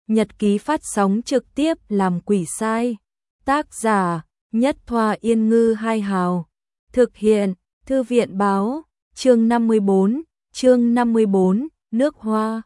Nhật ký phát sóng trực tiếp làm quỷ sai. Tác giả Nhất Thoa Yên Ngư Hai Hào. Thực hiện Thư viện Báo. Chương 54, nước hoa.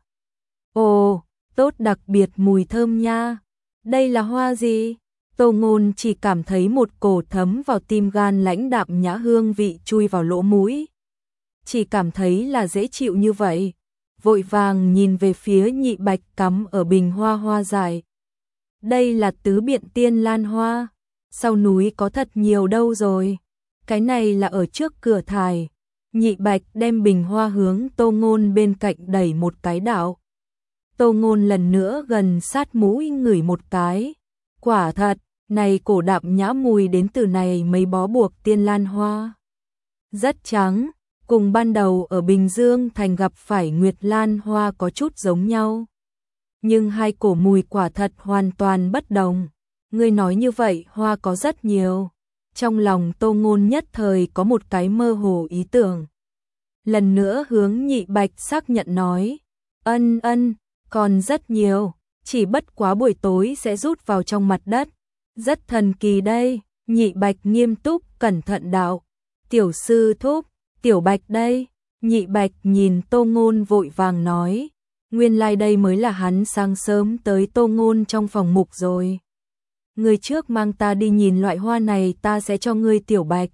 Ồ, tốt, đặc biệt mùi thơm nha. Đây là hoa gì? Tô Ngôn chỉ cảm thấy một cổ thấm vào tim gan lãnh đạm nhã hương vị chui vào lỗ mũi. Chỉ cảm thấy là dễ chịu như vậy. Vội vàng nhìn về phía Nhị Bạch cắm ở bình hoa dại. Đây là tứ biện tiên lan hoa. Sau núi có thật nhiều đâu rồi. Cái này là ở trước cửa thải. Nhị Bạch đem bình hoa hướng Tô Ngôn bên cạnh đẩy một cái đạo. Tô Ngôn lần nữa gần sát mũi ngửi một cái. Quả thật, này cổ đạm nhã mùi đến từ này mấy bó buộc tiên lan hoa. Rất trắng, cùng ban đầu ở Bình Dương Thành gặp phải Nguyệt Lan hoa có chút giống nhau. Nhưng hai cổ mùi quả thật hoàn toàn bất đồng. Ngươi nói như vậy hoa có rất nhiều. Trong lòng Tô Ngôn nhất thời có một cái mơ hồ ý tưởng. Lần nữa hướng Nhị Bạch xác nhận nói. Ân, còn rất nhiều. Chỉ bất quá buổi tối sẽ rút vào trong mặt đất. Rất thần kỳ đây. Nhị Bạch nghiêm túc cẩn thận đạo. Tiểu sư thúc, Tiểu Bạch đây. Nhị Bạch nhìn Tô Ngôn vội vàng nói. Nguyên lai đây mới là hắn sáng sớm tới Tô Ngôn trong phòng mục rồi. Người trước mang ta đi nhìn loại hoa này, ta sẽ cho ngươi Tiểu Bạch.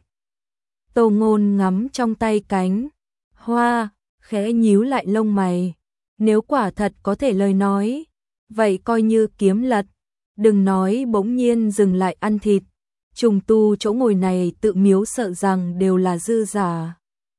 Tô Ngôn ngắm trong tay cánh hoa, khẽ nhíu lại lông mày. Nếu quả thật có thể lời nói, vậy coi như kiếm lật. Đừng nói bỗng nhiên dừng lại ăn thịt. Trùng tu chỗ ngồi này tự miếu sợ rằng đều là dư giả.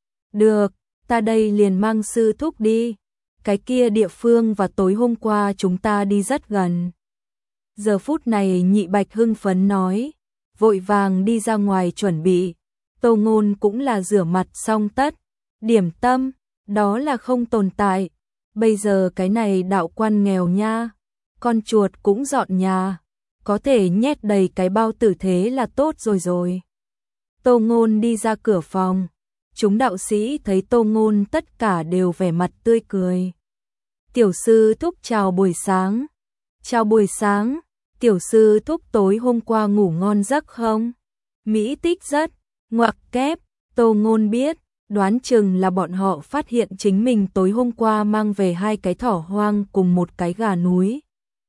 Được, ta đây liền mang sư thúc đi. Cái kia địa phương và tối hôm qua chúng ta đi rất gần. Giờ phút này Nhị Bạch hưng phấn nói, vội vàng đi ra ngoài chuẩn bị. Tô Ngôn cũng là rửa mặt xong tất. Điểm tâm, đó là không tồn tại. Bây giờ cái này đạo quan nghèo nha. Con chuột cũng dọn nhà. Có thể nhét đầy cái bao tử thế là tốt rồi. Tô Ngôn đi ra cửa phòng. Chúng đạo sĩ thấy Tô Ngôn tất cả đều vẻ mặt tươi cười. Tiểu sư thúc chào buổi sáng. Chào buổi sáng. Tiểu sư thúc tối hôm qua ngủ ngon giấc không? Mỹ tích rất. Ngoặc kép. Tô Ngôn biết. Đoán chừng là bọn họ phát hiện chính mình tối hôm qua mang về 2 cái thỏ hoang cùng 1 cái gà núi.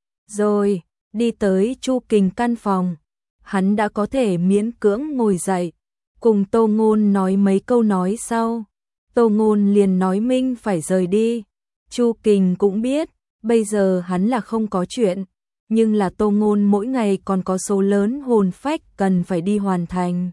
Rồi, đi tới Chu Kình căn phòng. Hắn đã có thể miễn cưỡng ngồi dậy. Cùng Tô Ngôn nói mấy câu nói sau. Tô Ngôn liền nói minh phải rời đi. Chu Kình cũng biết, bây giờ hắn là không có chuyện. Nhưng là Tô Ngôn mỗi ngày còn có số lớn hồn phách cần phải đi hoàn thành.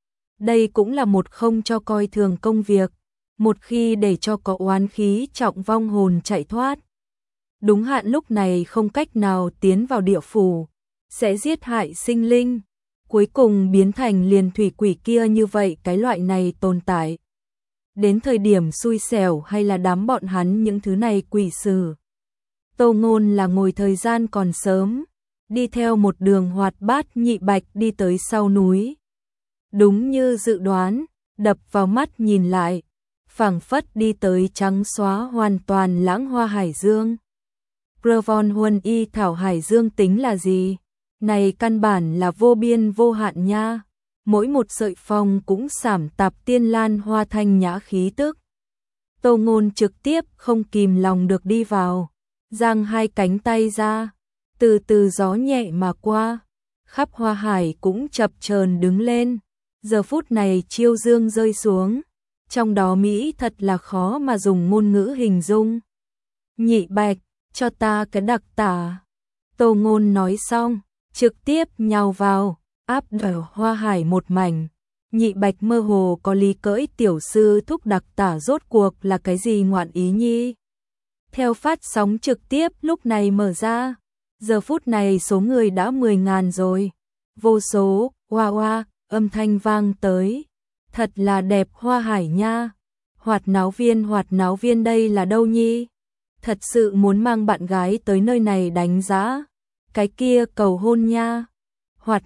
Đây cũng là một không cho coi thường công việc. Một khi để cho có oán khí trọng vong hồn chạy thoát. Đúng hạn lúc này không cách nào tiến vào địa phủ. Sẽ giết hại sinh linh. Cuối cùng biến thành liền thủy quỷ kia như vậy, cái loại này tồn tại. Đến thời điểm xui xẻo hay là đám bọn hắn những thứ này quỷ sử. Tô Ngôn là ngồi thời gian còn sớm. Đi theo một đường hoạt bát Nhị Bạch đi tới sau núi. Đúng như dự đoán, đập vào mắt nhìn lại. Phảng phất đi tới trắng xóa hoàn toàn lãng hoa hải dương. Provon Huân Y thảo hải dương tính là gì? Này căn bản là vô biên vô hạn nha. Mỗi một sợi phong cũng sảm tạp tiên lan hoa thanh nhã khí tức. Tô Ngôn trực tiếp không kìm lòng được đi vào. Giang 2 cánh tay ra. Từ từ gió nhẹ mà qua. Khắp hoa hải cũng chập chờn đứng lên. Giờ phút này chiêu dương rơi xuống. Trong đó Mỹ thật là khó mà dùng ngôn ngữ hình dung. Nhị Bạch, cho ta cái đặc tả. Tô Ngôn nói xong, trực tiếp nhào vào, áp đảo hoa hải một mảnh. Nhị Bạch mơ hồ có lý cưỡi tiểu sư thúc đặc tả rốt cuộc là cái gì ngoạn ý nhi. Theo phát sóng trực tiếp lúc này mở ra, giờ phút này số người đã 10.000 rồi. Vô số, hoa âm thanh vang tới. Thật là đẹp hoa hải nha. Hoạt náo viên đây là đâu nhi? Thật sự muốn mang bạn gái tới nơi này đánh giá. Cái kia cầu hôn nha. Hoạt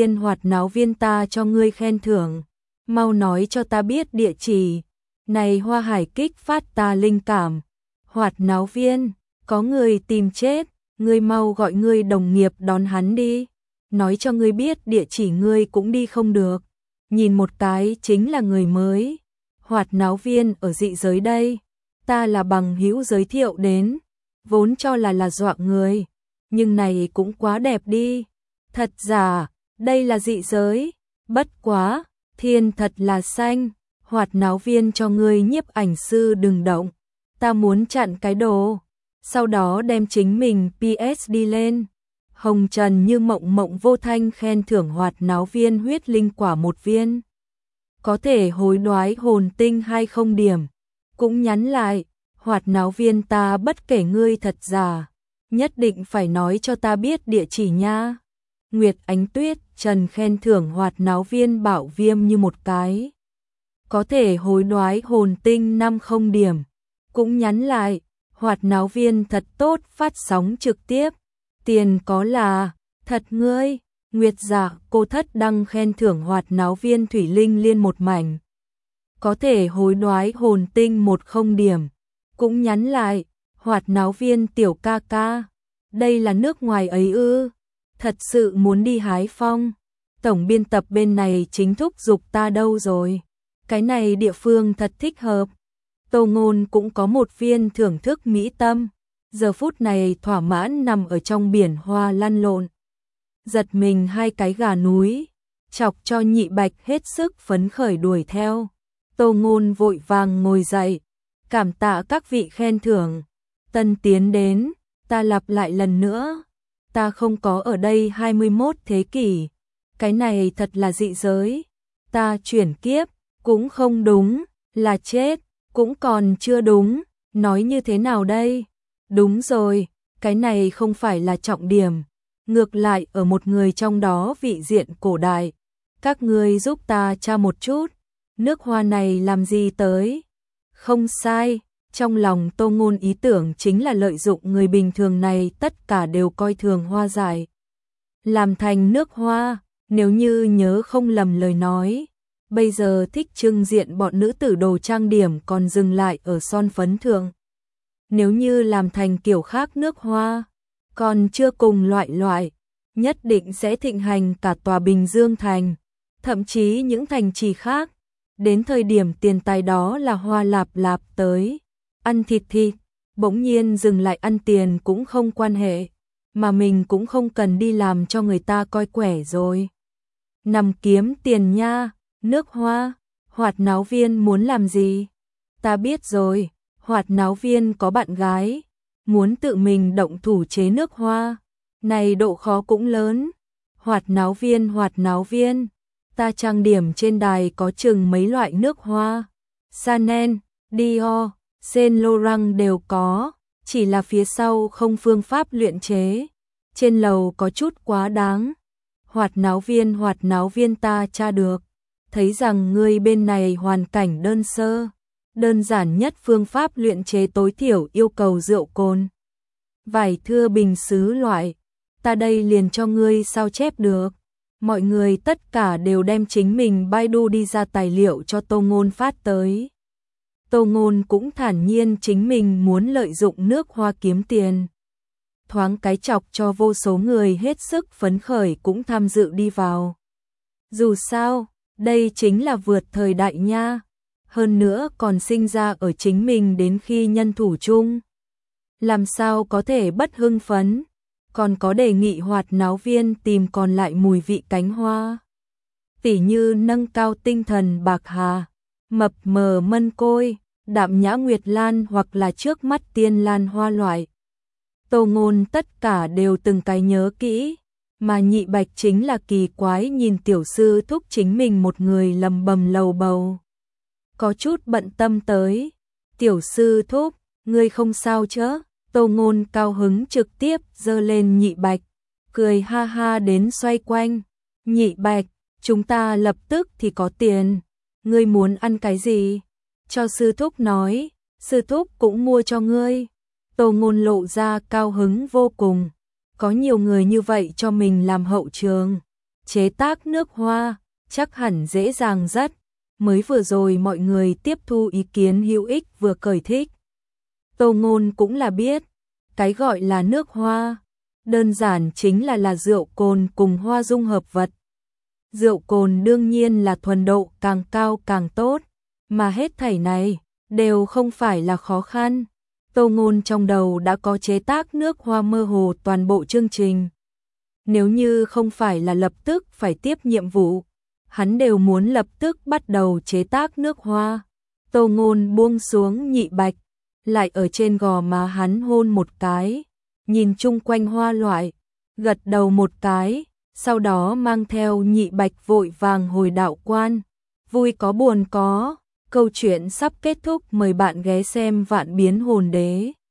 náo viên ta cho ngươi khen thưởng. Mau nói cho ta biết địa chỉ. Này hoa hải kích phát ta linh cảm. Hoạt náo viên, có người tìm chết. ngươi mau gọi ngươi đồng nghiệp đón hắn đi, nói cho ngươi biết địa chỉ ngươi cũng đi không được, nhìn một cái chính là người mới, hoạt náo viên ở dị giới đây, ta là bằng hữu giới thiệu đến, vốn cho là dọa người, nhưng này cũng quá đẹp đi, thật giả, đây là dị giới, bất quá, thiên thật là xanh, hoạt náo viên cho ngươi nhiếp ảnh sư đừng động, ta muốn chặn cái đồ, sau đó đem chính mình PS đi lên. Hồng Trần như mộng mộng vô thanh khen thưởng hoạt náo viên huyết linh quả 1 viên. Có thể hối đoái hồn tinh 20 điểm. Cũng nhắn lại, hoạt náo viên ta bất kể ngươi thật giả, nhất định phải nói cho ta biết địa chỉ nha. Nguyệt Ánh Tuyết Trần khen thưởng hoạt náo viên bảo viêm như một cái. Có thể hối đoái hồn tinh 50 điểm. Cũng nhắn lại, hoạt náo viên thật tốt phát sóng trực tiếp. Tiền có là, thật ngươi, Nguyệt Dạ cô thất đăng khen thưởng hoạt náo viên thủy linh liên một mảnh. Có thể hối đoái hồn tinh 10 điểm. Cũng nhắn lại, hoạt náo viên tiểu ca ca. Đây là nước ngoài ấy ư, thật sự muốn đi hái phong. Tổng biên tập bên này chính thúc giục ta đâu rồi. Cái này địa phương thật thích hợp. Tô Ngôn cũng có một viên thưởng thức mỹ tâm. Giờ phút này thỏa mãn nằm ở trong biển hoa lăn lộn. Giật mình 2 cái gà núi, chọc cho Nhị Bạch hết sức phấn khởi đuổi theo. Tô Ngôn vội vàng ngồi dậy, cảm tạ các vị khen thưởng. Tân tiến đến, ta lặp lại lần nữa, ta không có ở đây 21 thế kỷ, cái này thật là dị giới. Ta chuyển kiếp, cũng không đúng, là chết, cũng còn chưa đúng, nói như thế nào đây? Đúng rồi, cái này không phải là trọng điểm, ngược lại ở một người trong đó vị diện cổ đại. Các ngươi giúp ta tra một chút, nước hoa này làm gì tới? Không sai, trong lòng Tô Ngôn ý tưởng chính là lợi dụng người bình thường này tất cả đều coi thường hoa giải. Làm thành nước hoa, nếu như nhớ không lầm lời nói. Bây giờ thích trưng diện bọn nữ tử đồ trang điểm còn dừng lại ở son phấn thượng. Nếu như làm thành kiểu khác nước hoa, còn chưa cùng loại, nhất định sẽ thịnh hành cả tòa Bình Dương thành, thậm chí những thành trì khác. Đến thời điểm tiền tài đó là hoa lạp lạp tới, ăn thịt thịt, bỗng nhiên dừng lại ăn tiền cũng không quan hệ, mà mình cũng không cần đi làm cho người ta coi quẻ rồi. Nằm kiếm tiền nha, nước hoa, hoạt náo viên muốn làm gì? Ta biết rồi. Hoạt náo viên có bạn gái, muốn tự mình động thủ chế nước hoa, này độ khó cũng lớn. Hoạt náo viên, ta trang điểm trên đài có chừng mấy loại nước hoa, Chanel, Dior, Saint Laurent đều có, chỉ là phía sau không phương pháp luyện chế, trên lầu có chút quá đáng. Hoạt náo viên ta tra được, thấy rằng ngươi bên này hoàn cảnh đơn sơ. Đơn giản nhất phương pháp luyện chế tối thiểu yêu cầu rượu cồn, vải thưa bình sứ loại, ta đây liền cho ngươi sao chép được. Mọi người tất cả đều đem chính mình Baidu đi ra tài liệu cho Tô Ngôn phát tới. Tô Ngôn cũng thản nhiên chính mình muốn lợi dụng nước hoa kiếm tiền. Thoáng cái chọc cho vô số người hết sức phấn khởi cũng tham dự đi vào. Dù sao, đây chính là vượt thời đại nha. Hơn nữa còn sinh ra ở chính mình đến khi nhân thủ chung. Làm sao có thể bất hưng phấn, còn có đề nghị hoạt náo viên tìm còn lại mùi vị cánh hoa. Tỉ như nâng cao tinh thần bạc hà, mập mờ mân côi, đạm nhã nguyệt lan hoặc là trước mắt tiên lan hoa loại. Tô Ngôn tất cả đều từng cái nhớ kỹ, mà Nhị Bạch chính là kỳ quái nhìn tiểu sư thúc chính mình một người lầm bầm lầu bầu. Có chút bận tâm tới, tiểu sư thúc, ngươi không sao chứ? Tô Ngôn cao hứng trực tiếp giơ lên Nhị Bạch, cười ha ha đến xoay quanh. Nhị Bạch, chúng ta lập tức thì có tiền, ngươi muốn ăn cái gì? Cho sư thúc nói, sư thúc cũng mua cho ngươi. Tô Ngôn lộ ra cao hứng vô cùng, có nhiều người như vậy cho mình làm hậu trường, chế tác nước hoa, chắc hẳn dễ dàng rất. Mới vừa rồi mọi người tiếp thu ý kiến hữu ích vừa cởi thích. Tô Ngôn cũng là biết, cái gọi là nước hoa, đơn giản chính là rượu cồn cùng hoa dung hợp vật. Rượu cồn đương nhiên là thuần độ càng cao càng tốt, mà hết thảy này đều không phải là khó khăn. Tô Ngôn trong đầu đã có chế tác nước hoa mơ hồ toàn bộ chương trình. Nếu như không phải là lập tức phải tiếp nhiệm vụ, hắn đều muốn lập tức bắt đầu chế tác nước hoa. Tô Ngôn buông xuống Nhị Bạch, lại ở trên gò má hắn hôn một cái, nhìn chung quanh hoa loại, gật đầu một cái, sau đó mang theo Nhị Bạch vội vàng hồi đạo quan. Vui có buồn có, câu chuyện sắp kết thúc, mời bạn ghé xem Vạn Biến Hồn Đế.